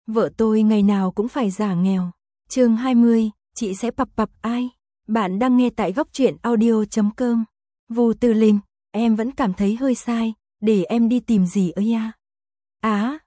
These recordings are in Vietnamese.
Vợ tôi ngày nào cũng phải giả nghèo. Chương 20, chị sẽ pập ai? Bạn đang nghe tại góc truyện audio.com. Vu Tư Linh, em vẫn cảm thấy hơi sai, để em đi tìm gì ấy à?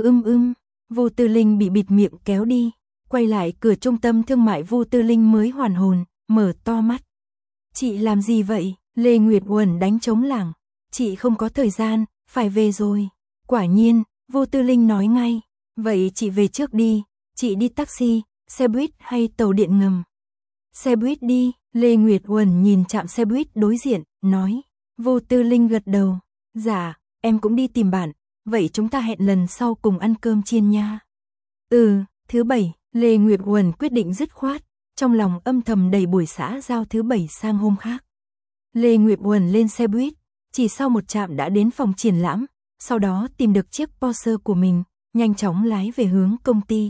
Vu Tư Linh bị bịt miệng kéo đi, quay lại cửa trung tâm thương mại Vu Tư Linh mới hoàn hồn, mở to mắt. Chị làm gì vậy? Lê Nguyệt Uẩn đánh trống lảng. Chị không có thời gian, phải về rồi. Quả nhiên, Vu Tư Linh nói ngay. Vậy chị về trước đi, chị đi taxi, xe buýt hay tàu điện ngầm? Xe buýt đi, Lê Nguyệt Uẩn nhìn trạm xe buýt đối diện, nói. Vu Tư Linh gật đầu. Dạ, em cũng đi tìm bạn, vậy chúng ta hẹn lần sau cùng ăn cơm chiên nha. Thứ Bảy, Lê Nguyệt Uẩn quyết định dứt khoát, trong lòng âm thầm đẩy buổi xã giao thứ Bảy sang hôm khác. Lê Nguyệt Uẩn lên xe buýt, chỉ sau một trạm đã đến phòng triển lãm, sau đó tìm được chiếc Porsche của mình, nhanh chóng lái về hướng công ty.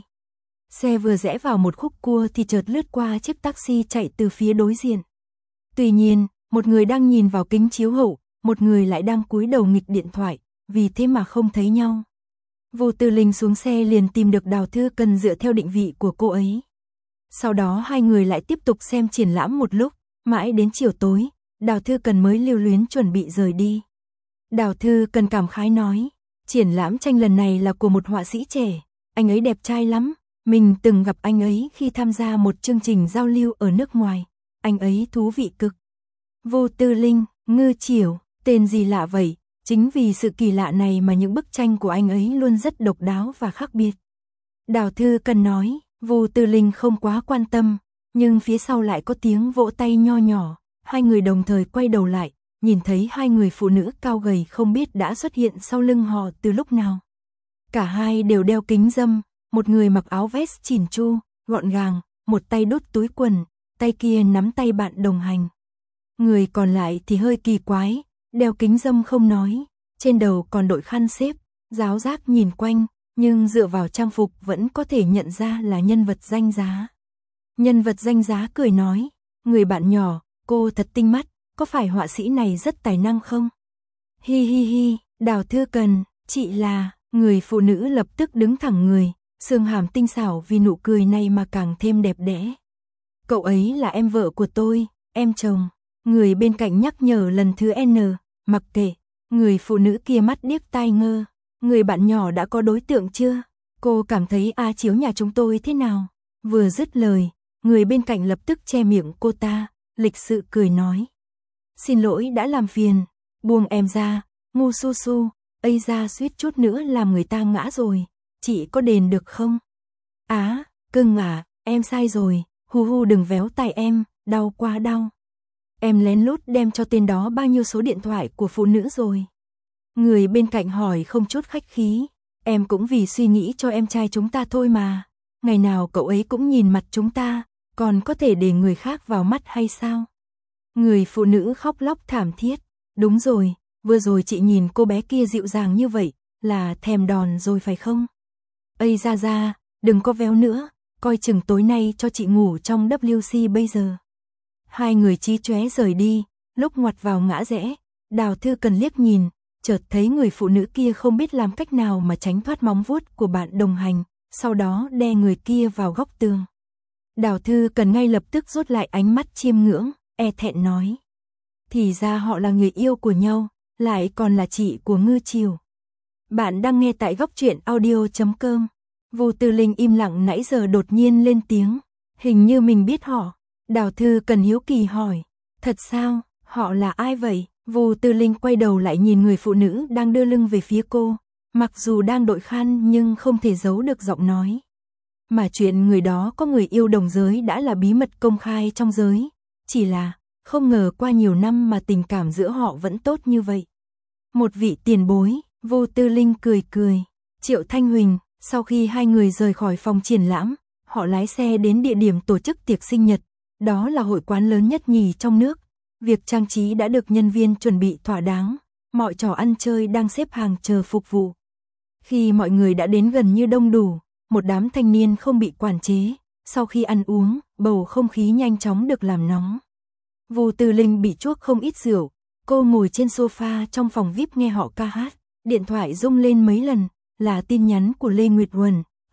Xe vừa rẽ vào một khúc cua thì chợt lướt qua chiếc taxi chạy từ phía đối diện. Tuy nhiên, một người đang nhìn vào kính chiếu hậu, một người lại đang cúi đầu nghịch điện thoại, vì thế mà không thấy nhau. Vu Tư Linh xuống xe liền tìm được Đào Thư Cần dựa theo định vị của cô ấy. Sau đó hai người lại tiếp tục xem triển lãm một lúc, mãi đến chiều tối, Đào Thư Cần mới lưu luyến chuẩn bị rời đi. Đào Thư Cần cảm khái nói, triển lãm tranh lần này là của một họa sĩ trẻ, anh ấy đẹp trai lắm, mình từng gặp anh ấy khi tham gia một chương trình giao lưu ở nước ngoài, anh ấy thú vị cực. Vu Tư Linh, Ngư Chiểu, tên gì lạ vậy, chính vì sự kỳ lạ này mà những bức tranh của anh ấy luôn rất độc đáo và khác biệt. Đào Thư Cần nói, Vu Tư Linh không quá quan tâm, nhưng phía sau lại có tiếng vỗ tay nho nhỏ, hai người đồng thời quay đầu lại, nhìn thấy hai người phụ nữ cao gầy không biết đã xuất hiện sau lưng họ từ lúc nào. Cả hai đều đeo kính râm, một người mặc áo vest chỉn chu, gọn gàng, một tay đút túi quần, tay kia nắm tay bạn đồng hành. Người còn lại thì hơi kỳ quái, đeo kính râm không nói, trên đầu còn đội khăn xếp, giáo giác nhìn quanh, nhưng dựa vào trang phục vẫn có thể nhận ra là nhân vật danh giá. Nhân vật danh giá cười nói, người bạn nhỏ, cô thật tinh mắt, có phải họa sĩ này rất tài năng không? Hi hi hi, Đào Thư Cần, chị là, người phụ nữ lập tức đứng thẳng người, xương hàm tinh xảo vì nụ cười này mà càng thêm đẹp đẽ. Cậu ấy là em vợ của tôi, em chồng. Người bên cạnh nhắc nhở lần thứ N, mặc kệ, người phụ nữ kia mắt điếc tai ngơ. Người bạn nhỏ đã có đối tượng chưa? Cô cảm thấy A Chiếu nhà chúng tôi thế nào? Vừa dứt lời, người bên cạnh lập tức che miệng cô ta, lịch sự cười nói. Xin lỗi đã làm phiền, buông em ra, ngu su su, ây ra suýt chút nữa làm người ta ngã rồi, chị có đền được không? Cưng à, em sai rồi, hu đừng véo tay em, đau quá đau. Em lén lút đem cho tên đó bao nhiêu số điện thoại của phụ nữ rồi? Người bên cạnh hỏi không chút khách khí, em cũng vì suy nghĩ cho em trai chúng ta thôi mà, ngày nào cậu ấy cũng nhìn mặt chúng ta, còn có thể để người khác vào mắt hay sao? Người phụ nữ khóc lóc thảm thiết, đúng rồi, vừa rồi chị nhìn cô bé kia dịu dàng như vậy, là thèm đòn rồi phải không? Ây ra, đừng có véo nữa, coi chừng tối nay cho chị ngủ trong WC bây giờ. Hai người chí chóe rời đi, lúc ngoặt vào ngã rẽ, Đào Thư Cần liếc nhìn, chợt thấy người phụ nữ kia không biết làm cách nào mà tránh thoát móng vuốt của bạn đồng hành, sau đó đè người kia vào góc tường. Đào Thư Cần ngay lập tức rút lại ánh mắt chiêm ngưỡng, e thẹn nói. Thì ra họ là người yêu của nhau, lại còn là chị của Ngư Chiểu. Bạn đang nghe tại góc truyện audio.com. Vu Tư Linh im lặng nãy giờ đột nhiên lên tiếng, hình như mình biết họ. Đào Thư Cần hiếu kỳ hỏi, thật sao, họ là ai vậy? Vu Tư Linh quay đầu lại nhìn người phụ nữ đang đưa lưng về phía cô, mặc dù đang đội khăn nhưng không thể giấu được giọng nói. Mà chuyện người đó có người yêu đồng giới đã là bí mật công khai trong giới, chỉ là không ngờ qua nhiều năm mà tình cảm giữa họ vẫn tốt như vậy. Một vị tiền bối, Vu Tư Linh cười, Triệu Thanh Huỳnh. Sau khi hai người rời khỏi phòng triển lãm, họ lái xe đến địa điểm tổ chức tiệc sinh nhật, đó là hội quán lớn nhất nhì trong nước. Việc trang trí đã được nhân viên chuẩn bị thỏa đáng, mọi trò ăn chơi đang xếp hàng chờ phục vụ. Khi mọi người đã đến gần như đông đủ, một đám thanh niên không bị quản chế, sau khi ăn uống, bầu không khí nhanh chóng được làm nóng. Vu Tư Linh bị chuốc không ít rượu, cô ngồi trên sofa trong phòng VIP nghe họ ca hát, điện thoại rung lên mấy lần, là tin nhắn của Lê Nguyệt Uẩn,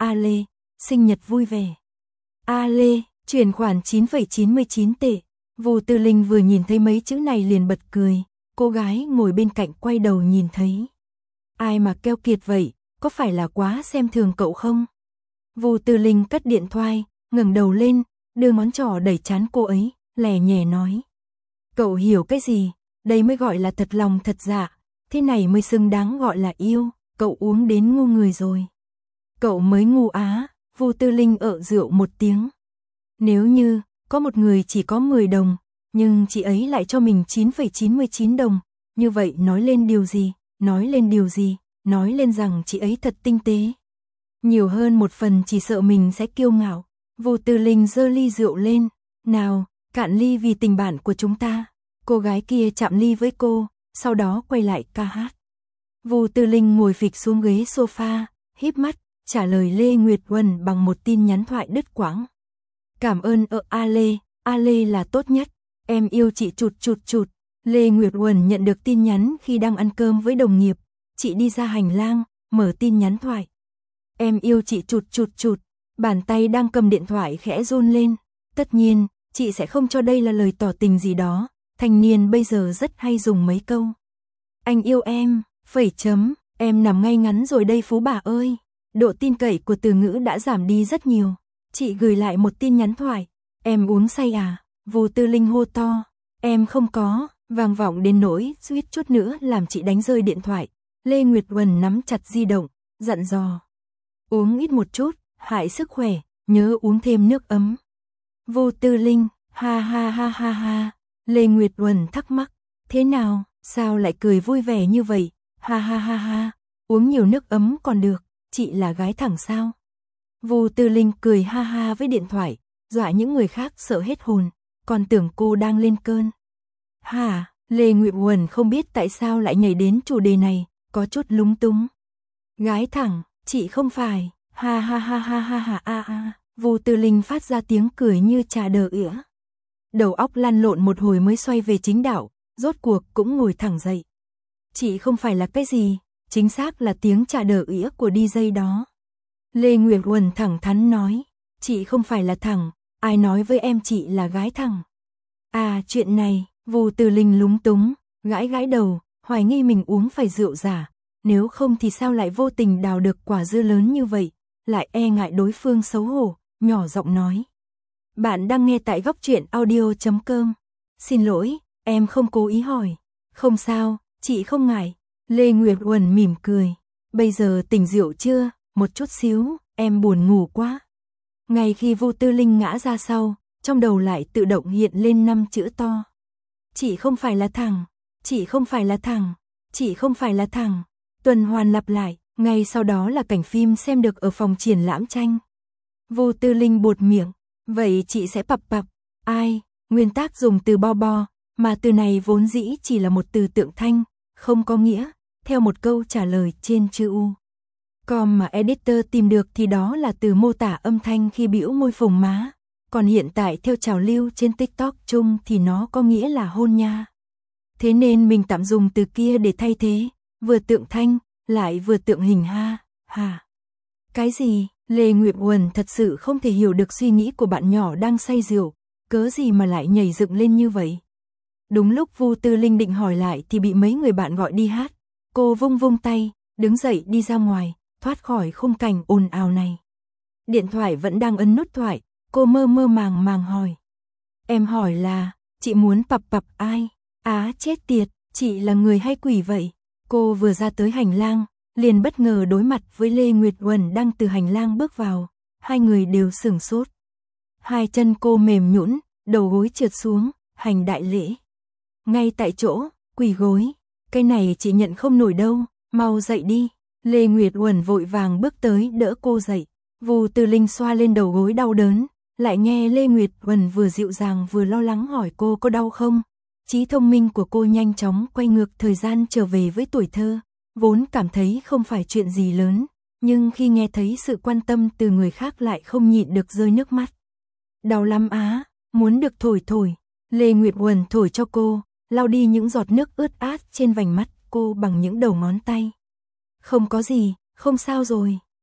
A Lê, sinh nhật vui vẻ. A Lê, chuyển khoản 9,99 tệ. Vu Tư Linh vừa nhìn thấy mấy chữ này liền bật cười, cô gái ngồi bên cạnh quay đầu nhìn thấy. Ai mà keo kiệt vậy, có phải là quá xem thường cậu không? Vu Tư Linh cất điện thoại, ngẩng đầu lên, đưa ngón trỏ đẩy trán cô ấy, lè nhè nói. Cậu hiểu cái gì, đây mới gọi là thật lòng thật dạ, thế này mới xứng đáng gọi là yêu, cậu uống đến ngu người rồi. Cậu mới ngu á, Vu Tư Linh rượu một tiếng. Nếu như, có một người chỉ có 10 đồng, nhưng chị ấy lại cho mình 9,99 đồng, như vậy nói lên điều gì, nói lên điều gì, nói lên rằng chị ấy thật tinh tế. Nhiều hơn một phần chỉ sợ mình sẽ kiêu ngạo. Vu Tư Linh giơ ly rượu lên, nào, cạn ly vì tình bạn của chúng ta. Cô gái kia chạm ly với cô, sau đó quay lại ca hát. Vu Tư Linh ngồi phịch xuống ghế sofa, híp mắt, trả lời Lê Nguyệt Uẩn bằng một tin nhắn thoại đứt quãng. Cảm ơn A Lê là tốt nhất, em yêu chị chụt chụt chụt. Lê Nguyệt Uẩn nhận được tin nhắn khi đang ăn cơm với đồng nghiệp, chị đi ra hành lang, mở tin nhắn thoại. Em yêu chị chụt chụt chụt, bàn tay đang cầm điện thoại khẽ run lên. Tất nhiên, chị sẽ không cho đây là lời tỏ tình gì đó, thanh niên bây giờ rất hay dùng mấy câu. Anh yêu em, phẩy chấm, em nằm ngay ngắn rồi đây phú bà ơi. Độ tin cậy của từ ngữ đã giảm đi rất nhiều. Chị gửi lại một tin nhắn thoại. Em uống say à? Vu Tư Linh hô to. Em không có, vang vọng đến nỗi suýt chút nữa làm chị đánh rơi điện thoại. Lê Nguyệt Uẩn nắm chặt di động, dặn dò. Uống ít một chút, hại sức khỏe, nhớ uống thêm nước ấm. Vu Tư Linh, ha ha ha ha ha. Lê Nguyệt Uẩn thắc mắc. Thế nào, sao lại cười vui vẻ như vậy? Ha ha ha ha, uống nhiều nước ấm còn được, chị là gái thẳng sao? Vu Tư Linh cười ha ha với điện thoại, dọa những người khác sợ hết hồn, còn tưởng cô đang lên cơn. Hả, Lê Nguyệt Uẩn không biết tại sao lại nhảy đến chủ đề này, có chút lúng túng. Gái thẳng, chị không phải, ha ha ha ha ha ha a a. Vu Tư Linh phát ra tiếng cười như trà đờ ỉa. Đầu óc lăn lộn một hồi mới xoay về chính đạo, rốt cuộc cũng ngồi thẳng dậy. Chị không phải là cái gì, chính xác là tiếng trà đờ ỉa của DJ đó. Lê Nguyệt Uẩn thẳng thắn nói, chị không phải là thẳng, ai nói với em chị là gái thẳng. À chuyện này, Vu Tư Linh lúng túng, gãi gãi đầu, hoài nghi mình uống phải rượu giả, nếu không thì sao lại vô tình đào được quả dưa lớn như vậy, lại e ngại đối phương xấu hổ, nhỏ giọng nói. Bạn đang nghe tại góc truyện audio.com. Xin lỗi, em không cố ý hỏi. Không sao, chị không ngại. Lê Nguyệt Uẩn mỉm cười. Bây giờ tỉnh rượu chưa? Một chút xíu, em buồn ngủ quá. Ngay khi Vu Tư Linh ngã ra sau, trong đầu lại tự động hiện lên 5 chữ to. Chị không phải là thằng, chị không phải là thằng, chị không phải là thằng. Tuần hoàn lặp lại, ngay sau đó là cảnh phim xem được ở phòng triển lãm tranh. Vu Tư Linh buột miệng, vậy chị sẽ pập pập. Ai, nguyên tác dùng từ bo bo, mà từ này vốn dĩ chỉ là một từ tượng thanh, không có nghĩa, theo một câu trả lời trên chữ U. Còn mà editor tìm được thì đó là từ mô tả âm thanh khi bĩu môi phồng má, còn hiện tại theo trào lưu trên TikTok chung thì nó có nghĩa là hôn nha. Thế nên mình tạm dùng từ kia để thay thế, vừa tượng thanh, lại vừa tượng hình ha, hả? Cái gì? Lê Nguyệt Uẩn thật sự không thể hiểu được suy nghĩ của bạn nhỏ đang say rượu, cớ gì mà lại nhảy dựng lên như vậy. Đúng lúc Vu Tư Linh định hỏi lại thì bị mấy người bạn gọi đi hát, cô vung vung tay, đứng dậy đi ra ngoài, thoát khỏi khung cảnh ồn ào này. Điện thoại vẫn đang ấn nút thoại, cô mơ mơ màng màng hỏi. Em hỏi là, chị muốn pập pập ai? Á chết tiệt, chị là người hay quỷ vậy? Cô vừa ra tới hành lang, liền bất ngờ đối mặt với Lê Nguyệt Uẩn đang từ hành lang bước vào, hai người đều sửng sốt. Hai chân cô mềm nhũn, đầu gối trượt xuống, hành đại lễ. Ngay tại chỗ, quỳ gối, cái này chị nhận không nổi đâu, mau dậy đi. Lê Nguyệt Uẩn vội vàng bước tới đỡ cô dậy. Vu Tư Linh xoa lên đầu gối đau đớn, lại nghe Lê Nguyệt Uẩn vừa dịu dàng vừa lo lắng hỏi cô có đau không. Trí thông minh của cô nhanh chóng quay ngược thời gian trở về với tuổi thơ, vốn cảm thấy không phải chuyện gì lớn, nhưng khi nghe thấy sự quan tâm từ người khác lại không nhịn được rơi nước mắt. Đau lắm á, muốn được thổi thổi. Lê Nguyệt Uẩn thổi cho cô, lau đi những giọt nước ướt át trên vành mắt cô bằng những đầu ngón tay. Không có gì, không sao rồi.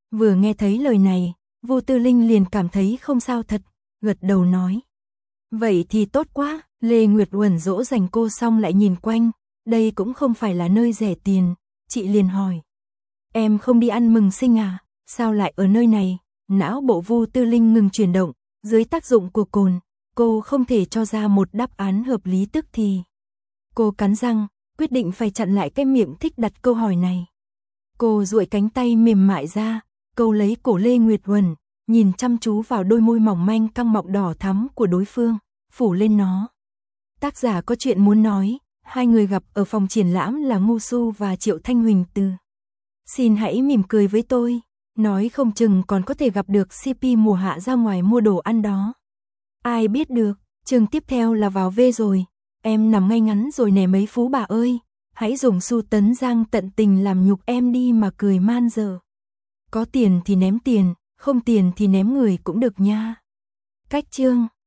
Vừa nghe thấy lời này, Vu Tư Linh liền cảm thấy không sao thật, gật đầu nói. Vậy thì tốt quá, Lê Nguyệt Uẩn dỗ dành cô xong lại nhìn quanh, đây cũng không phải là nơi rẻ tiền, chị liền hỏi. Em không đi ăn mừng sinh à, sao lại ở nơi này? Não bộ Vu Tư Linh ngừng chuyển động, dưới tác dụng của cồn, cô không thể cho ra một đáp án hợp lý tức thì. Cô cắn răng, quyết định phải chặn lại cái miệng thích đặt câu hỏi này. Cô duỗi cánh tay mềm mại ra, câu lấy cổ Lê Nguyệt Uẩn, nhìn chăm chú vào đôi môi mỏng manh căng mọng đỏ thắm của đối phương, phủ lên nó. Tác giả có chuyện muốn nói, hai người gặp ở phòng triển lãm là Ngô Su và Triệu Thanh Huỳnh Từ. Xin hãy mỉm cười với tôi, nói không chừng còn có thể gặp được CP mùa hạ ra ngoài mua đồ ăn đó. Ai biết được, chương tiếp theo là vào V rồi, em nằm ngay ngắn rồi nè mấy phú bà ơi, hãy dùng xu tấn giang tận tình làm nhục em đi mà cười man dở. Có tiền thì ném tiền, không tiền thì ném người cũng được nha. Cách chương